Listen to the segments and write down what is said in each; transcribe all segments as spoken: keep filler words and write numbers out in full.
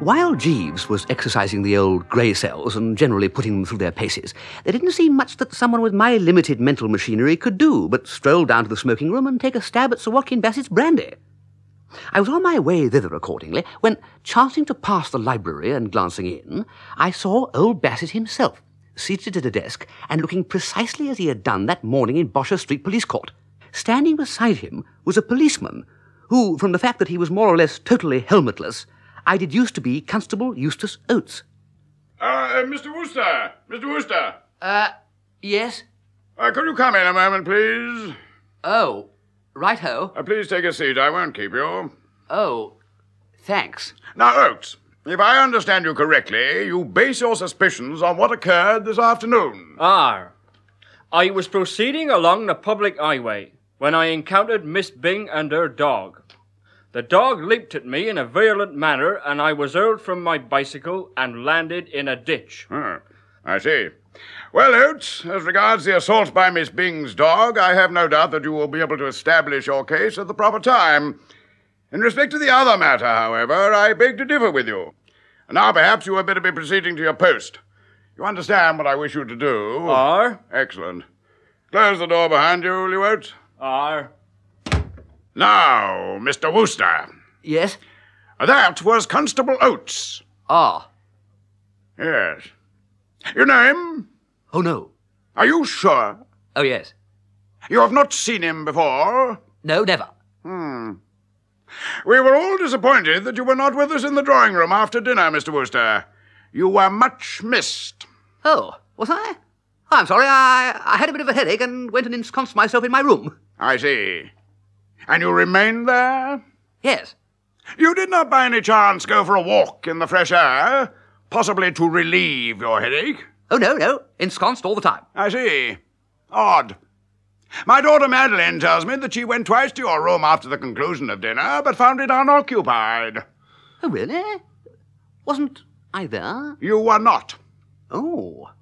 while Jeeves was exercising the old grey cells and generally putting them through their paces, there didn't seem much that someone with my limited mental machinery could do but stroll down to the smoking room and take a stab at Sir Watkin Bassett's brandy. I was on my way thither accordingly, when, chancing to pass the library and glancing in, I saw old Bassett himself, seated at a desk and looking precisely as he had done that morning in Bosher Street Police Court. Standing beside him was a policeman who, from the fact that he was more or less totally helmetless, I deduced to be Constable Eustace Oates. Uh, uh Mister Wooster! Mister Wooster! Uh, yes? Uh, could you come in a moment, please? Oh, right-ho. Uh, please take a seat. I won't keep you. Oh, thanks. Now, Oates, if I understand you correctly, you base your suspicions on what occurred this afternoon. Ah. I was proceeding along the public highway when I encountered Miss Byng and her dog. The dog leaped at me in a violent manner, and I was hurled from my bicycle and landed in a ditch. Hmm, I see. Well, Oates, as regards the assault by Miss Byng's dog, I have no doubt that you will be able to establish your case at the proper time. In respect to the other matter, however, I beg to differ with you. Now, perhaps you had better be proceeding to your post. You understand what I wish you to do? Ar? Excellent. Close the door behind you, will you, Oates? Ar? Now, Mister Wooster. Yes? That was Constable Oates. Ah. Yes. You know him? Oh, no. Are you sure? Oh, yes. You have not seen him before? No, never. Hmm. We were all disappointed that you were not with us in the drawing room after dinner, Mister Wooster. You were much missed. Oh, was I? I'm sorry, I, I had a bit of a headache and went and ensconced myself in my room. I see. And you remained there? Yes. You did not by any chance go for a walk in the fresh air, possibly to relieve your headache? Oh, no, no. Ensconced all the time. I see. Odd. My daughter Madeline tells me that she went twice to your room after the conclusion of dinner, but found it unoccupied. Oh, really? Wasn't I there? You were not. Oh.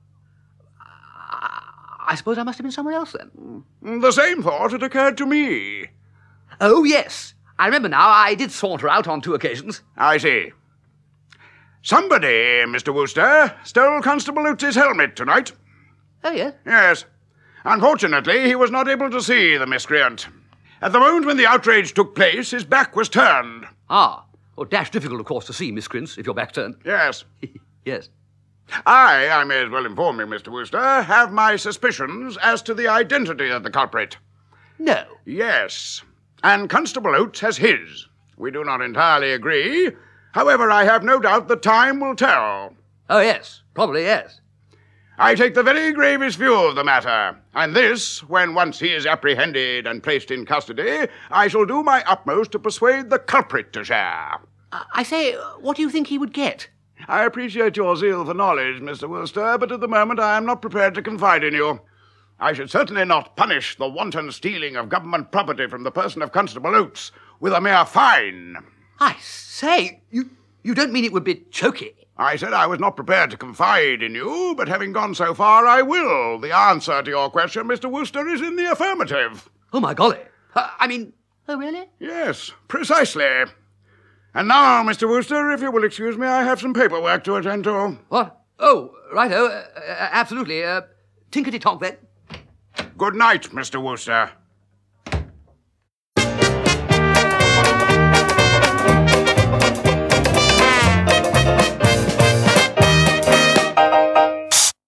I suppose I must have been somewhere else then. The same thought had occurred to me. Oh, yes. I remember now. I did saunter out on two occasions. I see. Somebody, Mister Wooster, stole Constable Oates' helmet tonight. Oh, yes? Yes. Unfortunately, he was not able to see the miscreant. At the moment when the outrage took place, his back was turned. Ah. Well, dash difficult, of course, to see miscreants if your back's turned. Yes. Yes. I, I may as well inform you, Mister Wooster, have my suspicions as to the identity of the culprit. No. Yes. And Constable Oates has his. We do not entirely agree. However, I have no doubt that time will tell. Oh, yes. Probably, yes. I take the very gravest view of the matter, and this, when once he is apprehended and placed in custody, I shall do my utmost to persuade the culprit to share. Uh, I say, what do you think he would get? I appreciate your zeal for knowledge, Mister Wooster, but at the moment I am not prepared to confide in you. I should certainly not punish the wanton stealing of government property from the person of Constable Oates with a mere fine. I say, you, you don't mean it would be choky? I said I was not prepared to confide in you, but having gone so far, I will. The answer to your question, Mister Wooster, is in the affirmative. Oh, my golly. Uh, I mean, oh, really? Yes, precisely. And now, Mister Wooster, if you will excuse me, I have some paperwork to attend to. What? Oh, righto. Uh, uh, absolutely. Uh, tinkety-tonk, then. Good night, Mister Wooster.